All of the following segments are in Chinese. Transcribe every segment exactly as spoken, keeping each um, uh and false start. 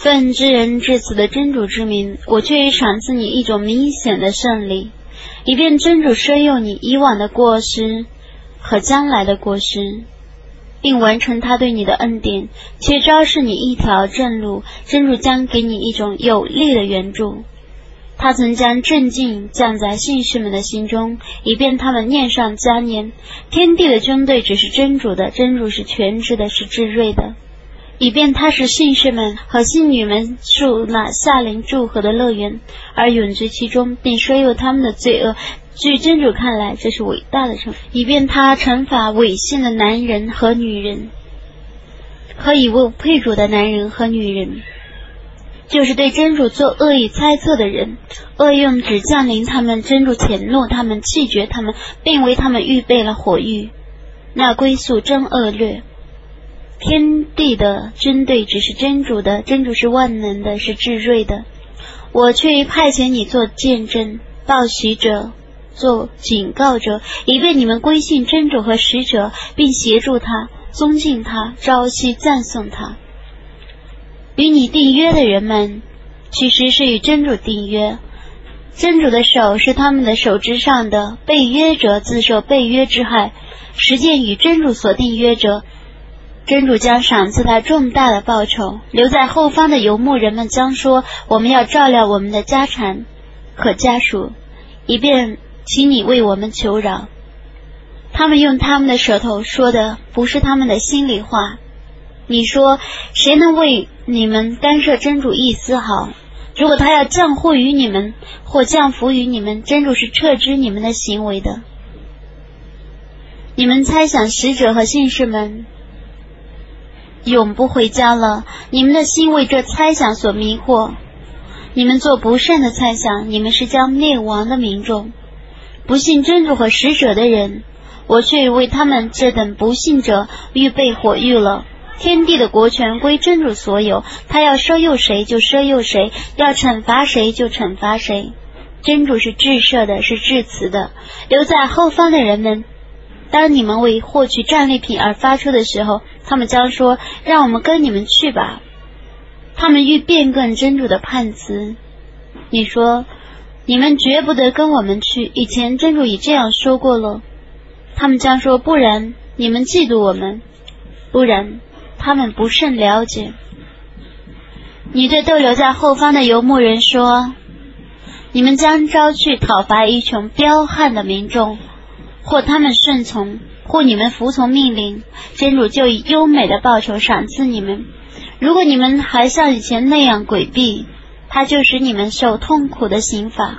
奉知人至此的真主之名，我却已赏赐你一种明显的胜利，以便真主赦宥你以往的过失和将来的过失，并完成他对你的恩典，且昭示你一条正路。真主将给你一种有力的援助。他曾将正境降在信士们的心中，以便他们念上加念。天地的军队只是真主的，真主是全知的，是至睿的，以便他使信士们和信女们属那夏临祝贺的乐园，而永居其中，并赦宥他们的罪恶。据真主看来，这是伟大的惩罚，以便他惩罚违信的男人和女人，和以为配主的男人和女人，就是对真主做恶意猜测的人。恶用只降临他们，真主谴怒他们，弃绝他们，并为他们预备了火狱，那归宿真恶劣。天地的军队只是真主的，真主是万能的，是至睿的。我却已派遣你做见证、报喜者、做警告者，以便你们归信真主和使者，并协助他、尊敬他、朝夕赞颂他。与你订约的人们，其实是与真主订约，真主的手是他们的手之上的，被约者自受被约之害。实践与真主所订约者，真主将赏赐他重大的报酬。留在后方的游牧人们将说，我们要照料我们的家产和家属，以便请你为我们求饶。他们用他们的舌头说的不是他们的心里话。你说，谁能为你们干涉真主一丝毫？如果他要降祸于你们，或降福于你们，真主是撤知你们的行为的。你们猜想使者和信士们永不回家了，你们的心为这猜想所迷惑。你们做不善的猜想，你们是将灭亡的民众。不信真主和使者的人，我却为他们这等不信者预备火狱了。天地的国权归真主所有，他要赦宥谁就赦宥谁，要惩罚谁就惩罚谁。真主是至赦的，是至慈的。留在后方的人们，当你们为获取战利品而发出的时候，他们将说，让我们跟你们去吧。他们欲变更真主的判词。你说，你们绝不得跟我们去，以前真主已这样说过了。他们将说，不然你们嫉妒我们，不然他们不甚了解。你对逗留在后方的游牧人说，你们将招去讨伐一群彪悍的民众，或他们顺从，或你们服从命令，真主就以优美的报酬赏赐你们。如果你们还像以前那样诡避，他就使你们受痛苦的刑罚。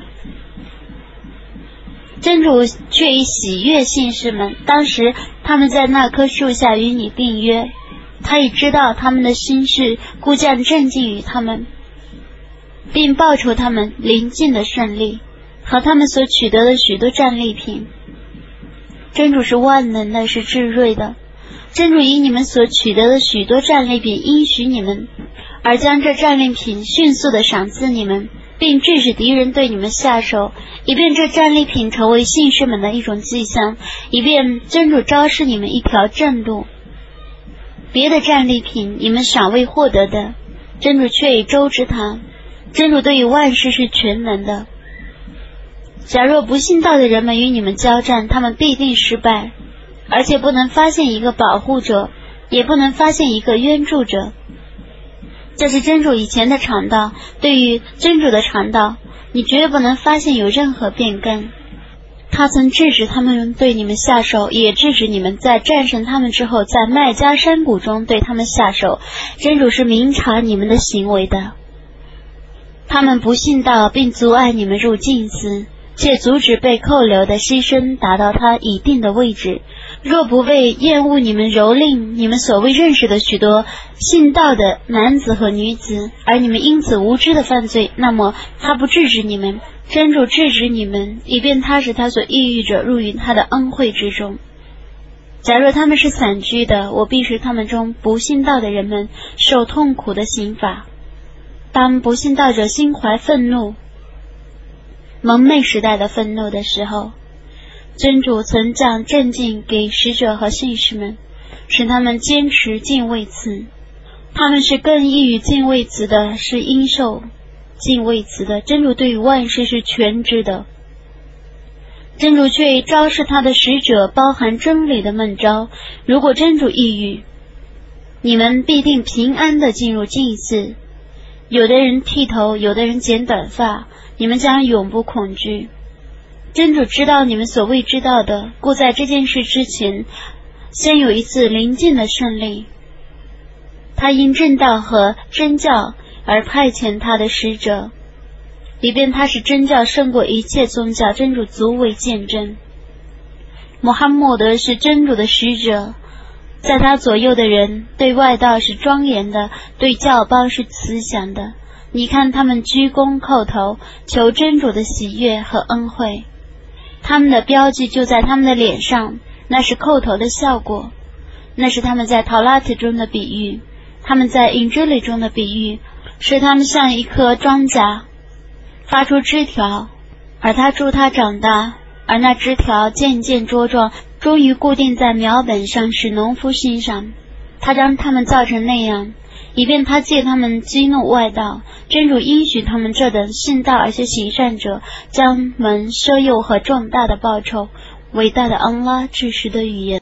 真主却以喜悦信士们，当时他们在那棵树下与你订约，他已知道他们的心事，故将镇静于他们，并报酬他们临近的胜利和他们所取得的许多战利品。真主是万能的，是至睿的。真主以你们所取得的许多战利品应许你们，而将这战利品迅速地赏赐你们，并致使敌人对你们下手，以便这战利品成为信士们的一种迹象，以便真主昭示你们一条正路。别的战利品你们尚未获得的，真主却已周知它。真主对于万事是全能的。假若不信道的人们与你们交战，他们必定失败，而且不能发现一个保护者，也不能发现一个援助者。这是真主以前的常道，对于真主的常道，你绝不能发现有任何变更。他曾制止他们对你们下手，也制止你们在战胜他们之后，在麦加山谷中对他们下手。真主是明察你们的行为的。他们不信道，并阻碍你们入禁寺，且阻止被扣留的牺牲达到他一定的位置。若不为厌恶你们蹂躏你们所未认识的许多信道的男子和女子，而你们因此无知的犯罪，那么他不制止你们，真主制止你们，以便他使他所抑郁者入于他的恩惠之中。假若他们是散居的，我必使他们中不信道的人们受痛苦的刑罚。当不信道者心怀愤怒，蒙昧时代的愤怒的时候，真主曾降镇静给使者和信士们，使他们坚持敬畏词。 他们是更易于敬畏词的，是应受敬畏词的。真主对于万事是全知的，真主却昭示他的使者包含真理的梦招。如果真主抑郁，你们必定平安地进入祭祀。有的人剃头，有的人剪短发，你们将永不恐惧。真主知道你们所未知道的，故在这件事之前，先有一次临近的胜利。他因正道和真教而派遣他的使者，以便他使真教胜过一切宗教。真主足为见证。穆罕默德是真主的使者，在他左右的人对外道是庄严的，对教邦是慈祥的。你看他们鞠躬叩头，求真主的喜悦和恩惠，他们的标记就在他们的脸上，那是叩头的效果，那是他们在陶拉特中的比喻，他们在隐之里中的比喻，是他们像一棵庄稼发出枝条，而他助它长大，而那枝条渐渐茁壮，终于固定在苗本上，使农夫欣赏。他将他们造成那样，以便他借他们激怒外道。真主应许他们这等信道而且行善者，将蒙奢佑和重大的报酬。伟大的安拉至实的语言。